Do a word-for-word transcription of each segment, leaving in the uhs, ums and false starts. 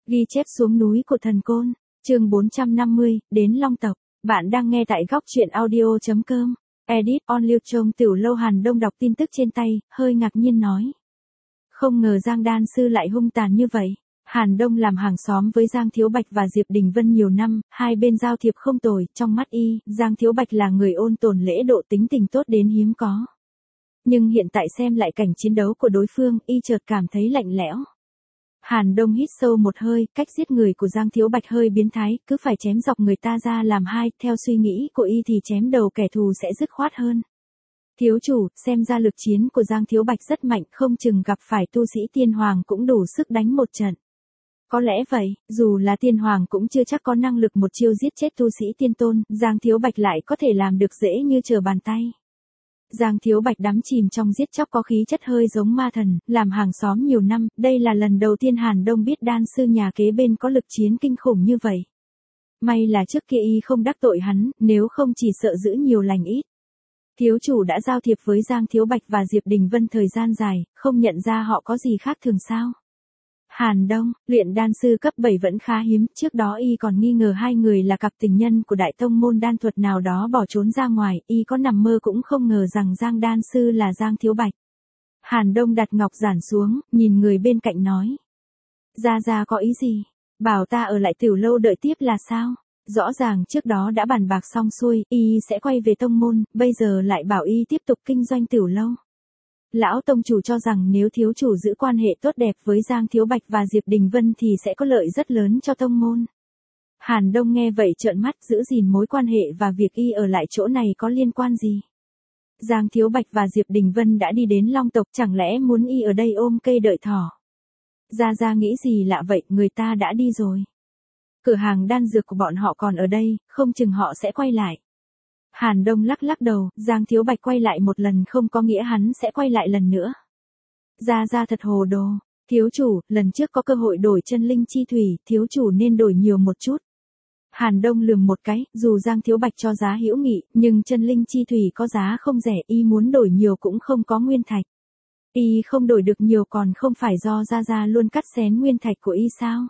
Ghi chép xuống núi của thần côn, chương bốn trăm năm mươi, đến Long tộc. Bạn đang nghe tại góc truyện audio chấm com. Edit on Liêu Trông Tiểu Lâu. Hàn Đông đọc tin tức trên tay, hơi ngạc nhiên nói. Không ngờ Giang Đan Sư lại hung tàn như vậy. Hàn Đông làm hàng xóm với Giang Thiếu Bạch và Diệp Đình Vân nhiều năm, hai bên giao thiệp không tồi, trong mắt y, Giang Thiếu Bạch là người ôn tồn lễ độ, tính tình tốt đến hiếm có. Nhưng hiện tại xem lại cảnh chiến đấu của đối phương, y chợt cảm thấy lạnh lẽo. Hàn Đông hít sâu một hơi, cách giết người của Giang Thiếu Bạch hơi biến thái, cứ phải chém dọc người ta ra làm hai, theo suy nghĩ của y thì chém đầu kẻ thù sẽ dứt khoát hơn. Thiếu chủ, xem ra lực chiến của Giang Thiếu Bạch rất mạnh, không chừng gặp phải tu sĩ tiên hoàng cũng đủ sức đánh một trận. Có lẽ vậy, dù là tiên hoàng cũng chưa chắc có năng lực một chiêu giết chết tu sĩ tiên tôn, Giang Thiếu Bạch lại có thể làm được dễ như trở bàn tay. Giang Thiếu Bạch đắm chìm trong giết chóc có khí chất hơi giống ma thần, làm hàng xóm nhiều năm, đây là lần đầu tiên Hàn Đông biết đan sư nhà kế bên có lực chiến kinh khủng như vậy. May là trước kia y không đắc tội hắn, nếu không chỉ sợ giữ nhiều lành ít. Thiếu chủ đã giao thiệp với Giang Thiếu Bạch và Diệp Đình Vân thời gian dài, không nhận ra họ có gì khác thường sao? Hàn Đông, luyện đan sư cấp bảy vẫn khá hiếm, trước đó y còn nghi ngờ hai người là cặp tình nhân của đại tông môn đan thuật nào đó bỏ trốn ra ngoài, y có nằm mơ cũng không ngờ rằng Giang đan sư là Giang Thiếu Bạch. Hàn Đông đặt ngọc giản xuống, nhìn người bên cạnh nói. Gia Gia có ý gì? Bảo ta ở lại Tiểu Lâu đợi tiếp là sao? Rõ ràng trước đó đã bàn bạc xong xuôi, y sẽ quay về tông môn, bây giờ lại bảo y tiếp tục kinh doanh Tiểu Lâu. Lão tông chủ cho rằng nếu thiếu chủ giữ quan hệ tốt đẹp với Giang Thiếu Bạch và Diệp Đình Vân thì sẽ có lợi rất lớn cho tông môn. Hàn Đông nghe vậy trợn mắt, giữ gìn mối quan hệ và việc y ở lại chỗ này có liên quan gì? Giang Thiếu Bạch và Diệp Đình Vân đã đi đến Long tộc, chẳng lẽ muốn y ở đây ôm cây đợi thỏ? Gia Gia nghĩ gì lạ vậy, người ta đã đi rồi. Cửa hàng đan dược của bọn họ còn ở đây, không chừng họ sẽ quay lại. Hàn Đông lắc lắc đầu, Giang Thiếu Bạch quay lại một lần không có nghĩa hắn sẽ quay lại lần nữa. Gia Gia thật hồ đồ, thiếu chủ, lần trước có cơ hội đổi chân linh chi thủy, thiếu chủ nên đổi nhiều một chút. Hàn Đông lườm một cái, dù Giang Thiếu Bạch cho giá hữu nghị, nhưng chân linh chi thủy có giá không rẻ, y muốn đổi nhiều cũng không có nguyên thạch. Y không đổi được nhiều còn không phải do Gia Gia luôn cắt xén nguyên thạch của y sao?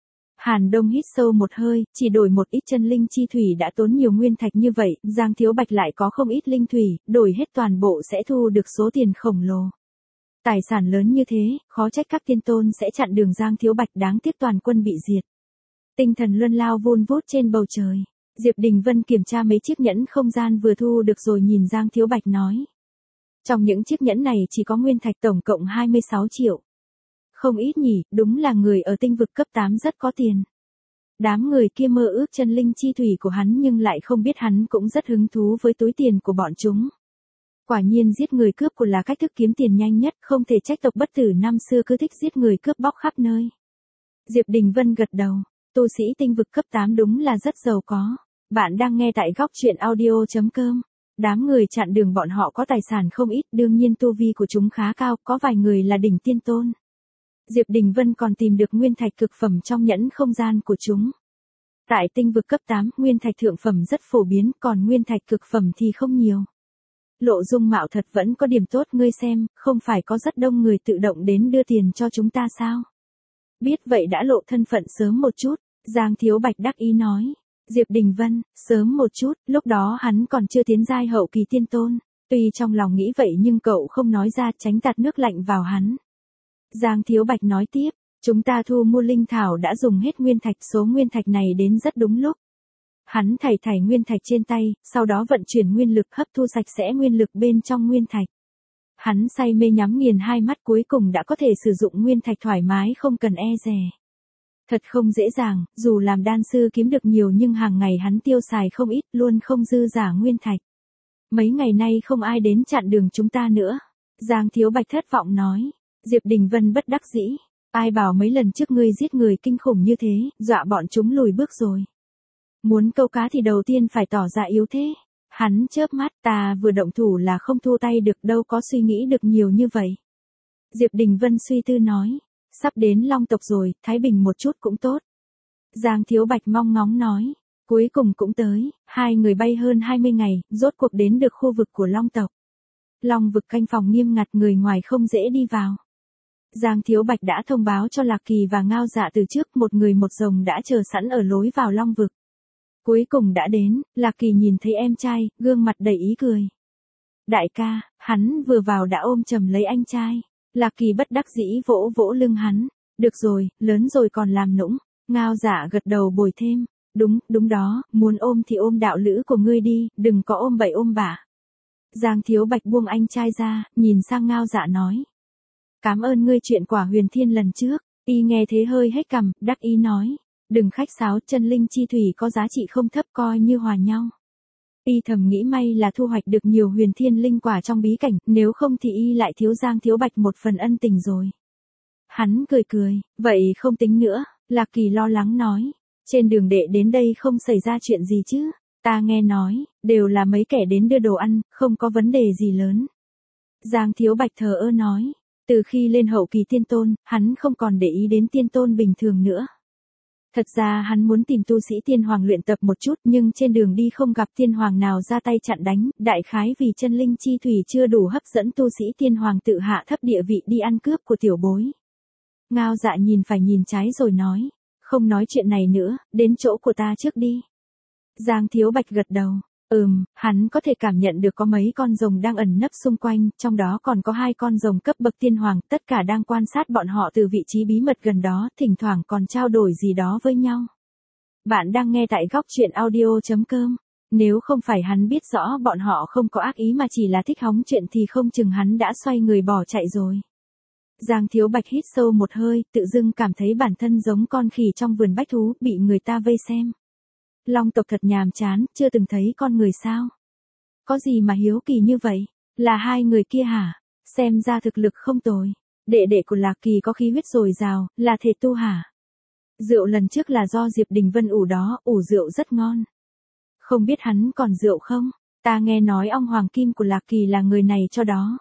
Hàn Đông hít sâu một hơi, chỉ đổi một ít chân linh chi thủy đã tốn nhiều nguyên thạch như vậy, Giang Thiếu Bạch lại có không ít linh thủy, đổi hết toàn bộ sẽ thu được số tiền khổng lồ. Tài sản lớn như thế, khó trách các tiên tôn sẽ chặn đường Giang Thiếu Bạch, đáng tiếc toàn quân bị diệt. Tinh thần luân lao vun vút trên bầu trời. Diệp Đình Vân kiểm tra mấy chiếc nhẫn không gian vừa thu được rồi nhìn Giang Thiếu Bạch nói. Trong những chiếc nhẫn này chỉ có nguyên thạch tổng cộng hai mươi sáu triệu. Không ít nhỉ, đúng là người ở tinh vực cấp tám rất có tiền. Đám người kia mơ ước chân linh chi thủy của hắn nhưng lại không biết hắn cũng rất hứng thú với túi tiền của bọn chúng. Quả nhiên giết người cướp của là cách thức kiếm tiền nhanh nhất, không thể trách tộc bất tử năm xưa cứ thích giết người cướp bóc khắp nơi. Diệp Đình Vân gật đầu, tu sĩ tinh vực cấp tám đúng là rất giàu có. Bạn đang nghe tại góc truyện audio chấm com. Đám người chặn đường bọn họ có tài sản không ít, đương nhiên tu vi của chúng khá cao, có vài người là đỉnh tiên tôn. Diệp Đình Vân còn tìm được nguyên thạch cực phẩm trong nhẫn không gian của chúng. Tại tinh vực cấp tám, nguyên thạch thượng phẩm rất phổ biến, còn nguyên thạch cực phẩm thì không nhiều. Lộ dung mạo thật vẫn có điểm tốt, ngươi xem, không phải có rất đông người tự động đến đưa tiền cho chúng ta sao? Biết vậy đã lộ thân phận sớm một chút, Giang Thiếu Bạch đắc ý nói. Diệp Đình Vân, sớm một chút, lúc đó hắn còn chưa tiến giai hậu kỳ tiên tôn, tuy trong lòng nghĩ vậy nhưng cậu không nói ra, tránh tạt nước lạnh vào hắn. Giang Thiếu Bạch nói tiếp, chúng ta thu mua linh thảo đã dùng hết nguyên thạch, số nguyên thạch này đến rất đúng lúc. Hắn thảy thảy nguyên thạch trên tay, sau đó vận chuyển nguyên lực hấp thu sạch sẽ nguyên lực bên trong nguyên thạch. Hắn say mê nhắm nghiền hai mắt, cuối cùng đã có thể sử dụng nguyên thạch thoải mái không cần e dè. Thật không dễ dàng, dù làm đan sư kiếm được nhiều nhưng hàng ngày hắn tiêu xài không ít, luôn không dư giả nguyên thạch. Mấy ngày nay không ai đến chặn đường chúng ta nữa. Giang Thiếu Bạch thất vọng nói. Diệp Đình Vân bất đắc dĩ. Ai bảo mấy lần trước ngươi giết người kinh khủng như thế, dọa bọn chúng lùi bước rồi. Muốn câu cá thì đầu tiên phải tỏ ra yếu thế. Hắn chớp mắt, ta vừa động thủ là không thu tay được, đâu có suy nghĩ được nhiều như vậy. Diệp Đình Vân suy tư nói. Sắp đến Long tộc rồi, thái bình một chút cũng tốt. Giang Thiếu Bạch mong ngóng nói. Cuối cùng cũng tới, hai người bay hơn hai mươi ngày, rốt cuộc đến được khu vực của Long tộc. Long vực canh phòng nghiêm ngặt, người ngoài không dễ đi vào. Giang Thiếu Bạch đã thông báo cho Lạc Kỳ và Ngao Dạ từ trước, một người một rồng đã chờ sẵn ở lối vào Long Vực. Cuối cùng đã đến, Lạc Kỳ nhìn thấy em trai, gương mặt đầy ý cười. Đại ca, hắn vừa vào đã ôm chầm lấy anh trai. Lạc Kỳ bất đắc dĩ vỗ vỗ lưng hắn. Được rồi, lớn rồi còn làm nũng. Ngao Dạ gật đầu bồi thêm. Đúng, đúng đó, muốn ôm thì ôm đạo lữ của ngươi đi, đừng có ôm bậy ôm bạ. Giang Thiếu Bạch buông anh trai ra, nhìn sang Ngao Dạ nói. Cảm ơn ngươi chuyện quả huyền thiên lần trước. Y nghe thế hơi hết cằm, đắc ý nói. Đừng khách sáo, chân linh chi thủy có giá trị không thấp, coi như hòa nhau. Y thầm nghĩ may là thu hoạch được nhiều huyền thiên linh quả trong bí cảnh, nếu không thì y lại thiếu Giang Thiếu Bạch một phần ân tình rồi. Hắn cười cười, vậy không tính nữa, Lạc Kỳ lo lắng nói. Trên đường đệ đến đây không xảy ra chuyện gì chứ? Ta nghe nói, đều là mấy kẻ đến đưa đồ ăn, không có vấn đề gì lớn. Giang Thiếu Bạch thờ ơ nói. Từ khi lên hậu kỳ tiên tôn, hắn không còn để ý đến tiên tôn bình thường nữa. Thật ra hắn muốn tìm tu sĩ tiên hoàng luyện tập một chút, nhưng trên đường đi không gặp tiên hoàng nào ra tay chặn đánh, đại khái vì chân linh chi thủy chưa đủ hấp dẫn tu sĩ tiên hoàng tự hạ thấp địa vị đi ăn cướp của tiểu bối. Ngao Dạ nhìn phải nhìn trái rồi nói, không nói chuyện này nữa, đến chỗ của ta trước đi. Giang Thiếu Bạch gật đầu. Ừm, hắn có thể cảm nhận được có mấy con rồng đang ẩn nấp xung quanh, trong đó còn có hai con rồng cấp bậc tiên hoàng, tất cả đang quan sát bọn họ từ vị trí bí mật gần đó, thỉnh thoảng còn trao đổi gì đó với nhau. Bạn đang nghe tại góc truyện audio chấm com. Nếu không phải hắn biết rõ bọn họ không có ác ý mà chỉ là thích hóng chuyện thì không chừng hắn đã xoay người bỏ chạy rồi. Giang Thiếu Bạch hít sâu một hơi, tự dưng cảm thấy bản thân giống con khỉ trong vườn bách thú, bị người ta vây xem. Long tộc thật nhàm chán, chưa từng thấy con người sao? Có gì mà hiếu kỳ như vậy? Là hai người kia hả? Xem ra thực lực không tồi. Đệ đệ của Lạc Kỳ có khí huyết dồi dào, là thể tu hả? Rượu lần trước là do Diệp Đình Vân ủ đó, ủ rượu rất ngon. Không biết hắn còn rượu không? Ta nghe nói ong hoàng kim của Lạc Kỳ là người này cho đó.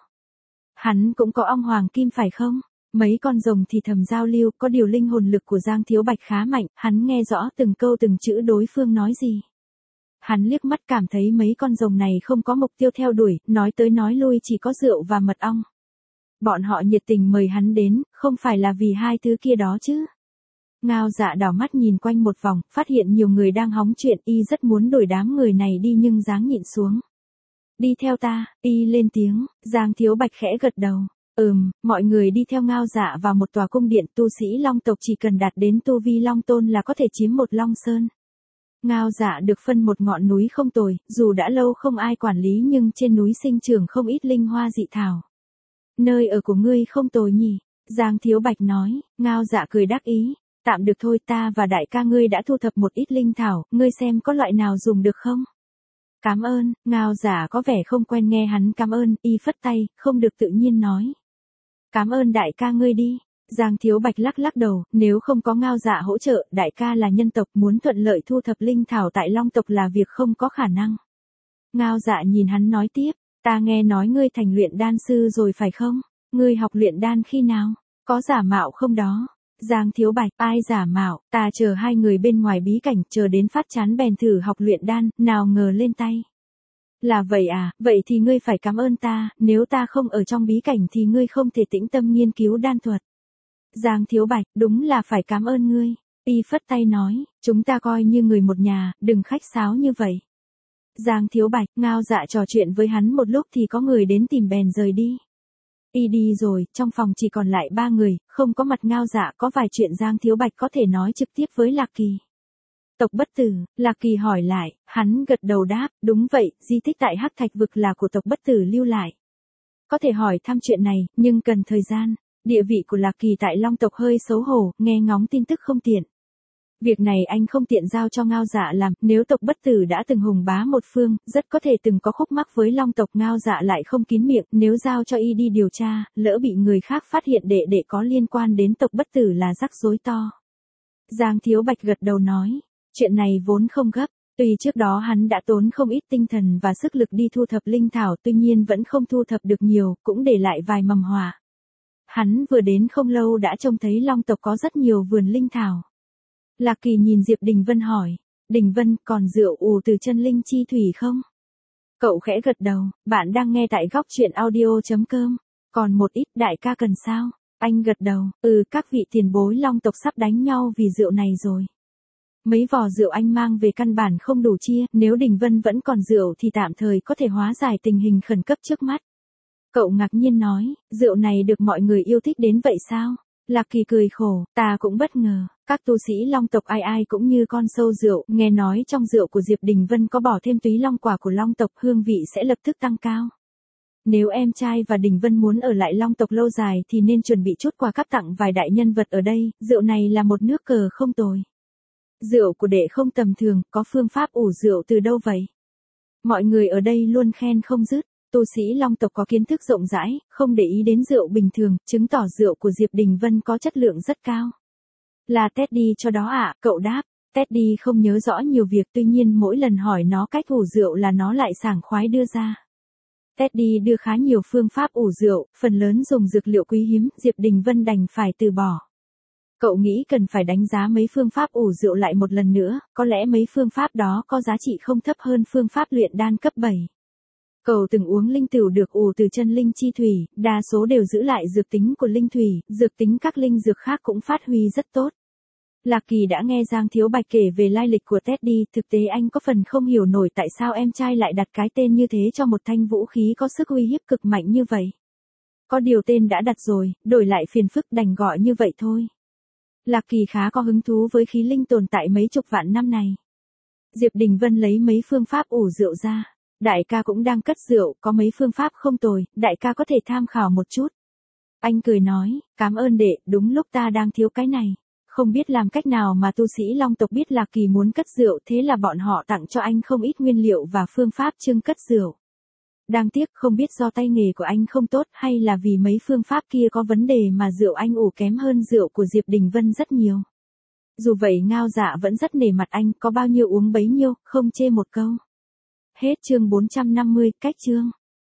Hắn cũng có ong hoàng kim phải không? Mấy con rồng thì thầm giao lưu, có điều linh hồn lực của Giang Thiếu Bạch khá mạnh, hắn nghe rõ từng câu từng chữ đối phương nói gì. Hắn liếc mắt cảm thấy mấy con rồng này không có mục tiêu theo đuổi, nói tới nói lui chỉ có rượu và mật ong. Bọn họ nhiệt tình mời hắn đến, không phải là vì hai thứ kia đó chứ. Ngao Dạ đảo mắt nhìn quanh một vòng, phát hiện nhiều người đang hóng chuyện, y rất muốn đuổi đám người này đi nhưng dáng nhịn xuống. Đi theo ta, y lên tiếng, Giang Thiếu Bạch khẽ gật đầu. Ừm, mọi người đi theo Ngao Dạ vào một tòa cung điện, tu sĩ Long tộc chỉ cần đạt đến tu vi Long Tôn là có thể chiếm một Long Sơn. Ngao Dạ được phân một ngọn núi không tồi, dù đã lâu không ai quản lý nhưng trên núi sinh trưởng không ít linh hoa dị thảo. Nơi ở của ngươi không tồi nhỉ? Giang Thiếu Bạch nói. Ngao Dạ cười đắc ý. Tạm được thôi, ta và đại ca ngươi đã thu thập một ít linh thảo, ngươi xem có loại nào dùng được không? Cảm ơn. Ngao Dạ có vẻ không quen nghe hắn cảm ơn, y phất tay, không được tự nhiên nói. Cảm ơn đại ca ngươi đi. Giang Thiếu Bạch lắc lắc đầu, nếu không có Ngao Dạ hỗ trợ, đại ca là nhân tộc, muốn thuận lợi thu thập linh thảo tại Long tộc là việc không có khả năng. Ngao Dạ nhìn hắn nói tiếp, ta nghe nói ngươi thành luyện đan sư rồi phải không? Ngươi học luyện đan khi nào? Có giả mạo không đó? Giang Thiếu Bạch, ai giả mạo, ta chờ hai người bên ngoài bí cảnh, chờ đến phát chán bèn thử học luyện đan, nào ngờ lên tay. Là vậy à, vậy thì ngươi phải cảm ơn ta, nếu ta không ở trong bí cảnh thì ngươi không thể tĩnh tâm nghiên cứu đan thuật. Giang Thiếu Bạch, đúng là phải cảm ơn ngươi. Y phất tay nói, chúng ta coi như người một nhà, đừng khách sáo như vậy. Giang Thiếu Bạch, Ngao Dạ trò chuyện với hắn một lúc thì có người đến tìm bèn rời đi. Y đi rồi, trong phòng chỉ còn lại ba người, không có mặt Ngao Dạ, có vài chuyện Giang Thiếu Bạch có thể nói trực tiếp với Lạc Kỳ. Tộc Bất Tử, Lạc Kỳ hỏi lại, hắn gật đầu đáp, đúng vậy, di tích tại Hắc Thạch Vực là của tộc Bất Tử lưu lại. Có thể hỏi thăm chuyện này, nhưng cần thời gian. Địa vị của Lạc Kỳ tại Long tộc hơi xấu hổ, nghe ngóng tin tức không tiện. Việc này anh không tiện giao cho Ngao Dạ làm, nếu tộc Bất Tử đã từng hùng bá một phương, rất có thể từng có khúc mắc với Long tộc. Ngao Dạ lại không kín miệng, nếu giao cho y đi điều tra, lỡ bị người khác phát hiện đệ đệ có liên quan đến tộc Bất Tử là rắc rối to. Giang Thiếu Bạch gật đầu nói, chuyện này vốn không gấp, tuy trước đó hắn đã tốn không ít tinh thần và sức lực đi thu thập linh thảo, tuy nhiên vẫn không thu thập được nhiều, cũng để lại vài mầm họa. Hắn vừa đến không lâu đã trông thấy Long tộc có rất nhiều vườn linh thảo. Lạc Kỳ nhìn Diệp Đình Vân hỏi, Đình Vân, còn rượu ủ từ chân linh chi thủy không? Cậu khẽ gật đầu, bạn đang nghe tại góc truyện audio chấm com. Còn một ít, đại ca cần sao? Anh gật đầu, ừ, các vị tiền bối Long tộc sắp đánh nhau vì rượu này rồi. Mấy vò rượu anh mang về căn bản không đủ chia, nếu Đình Vân vẫn còn rượu thì tạm thời có thể hóa giải tình hình khẩn cấp trước mắt. Cậu ngạc nhiên nói, rượu này được mọi người yêu thích đến vậy sao? Lạc Kỳ cười khổ, ta cũng bất ngờ, các tu sĩ Long tộc ai ai cũng như con sâu rượu, nghe nói trong rượu của Diệp Đình Vân có bỏ thêm túy long quả của Long tộc, hương vị sẽ lập tức tăng cao. Nếu em trai và Đình Vân muốn ở lại Long tộc lâu dài thì nên chuẩn bị chút quà cáp tặng vài đại nhân vật ở đây, rượu này là một nước cờ không tồi. Rượu của đệ không tầm thường, có phương pháp ủ rượu từ đâu vậy? Mọi người ở đây luôn khen không dứt. Tu sĩ Long tộc có kiến thức rộng rãi, không để ý đến rượu bình thường, chứng tỏ rượu của Diệp Đình Vân có chất lượng rất cao. Là Teddy cho đó ạ, à, cậu đáp. Teddy không nhớ rõ nhiều việc, tuy nhiên mỗi lần hỏi nó cách ủ rượu là nó lại sảng khoái đưa ra. Teddy đưa khá nhiều phương pháp ủ rượu, phần lớn dùng dược liệu quý hiếm, Diệp Đình Vân đành phải từ bỏ. Cậu nghĩ cần phải đánh giá mấy phương pháp ủ rượu lại một lần nữa, có lẽ mấy phương pháp đó có giá trị không thấp hơn phương pháp luyện đan cấp bảy. Cậu từng uống linh tửu được ủ từ chân linh chi thủy, đa số đều giữ lại dược tính của linh thủy, dược tính các linh dược khác cũng phát huy rất tốt. Lạc Kỳ đã nghe Giang Thiếu Bạch kể về lai lịch của Teddy, thực tế anh có phần không hiểu nổi tại sao em trai lại đặt cái tên như thế cho một thanh vũ khí có sức uy hiếp cực mạnh như vậy. Có điều tên đã đặt rồi, đổi lại phiền phức đành gọi như vậy thôi. Lạc Kỳ khá có hứng thú với khí linh tồn tại mấy chục vạn năm này. Diệp Đình Vân lấy mấy phương pháp ủ rượu ra. Đại ca cũng đang cất rượu, có mấy phương pháp không tồi, đại ca có thể tham khảo một chút. Anh cười nói, cảm ơn đệ, đúng lúc ta đang thiếu cái này. Không biết làm cách nào mà tu sĩ Long tộc biết Lạc Kỳ muốn cất rượu, thế là bọn họ tặng cho anh không ít nguyên liệu và phương pháp trưng cất rượu. Đáng tiếc không biết do tay nghề của anh không tốt hay là vì mấy phương pháp kia có vấn đề mà rượu anh ủ kém hơn rượu của Diệp Đình Vân rất nhiều. Dù vậy Ngao Dạ vẫn rất nể mặt anh, có bao nhiêu uống bấy nhiêu, không chê một câu. Hết chương bốn trăm năm mươi, cách chương.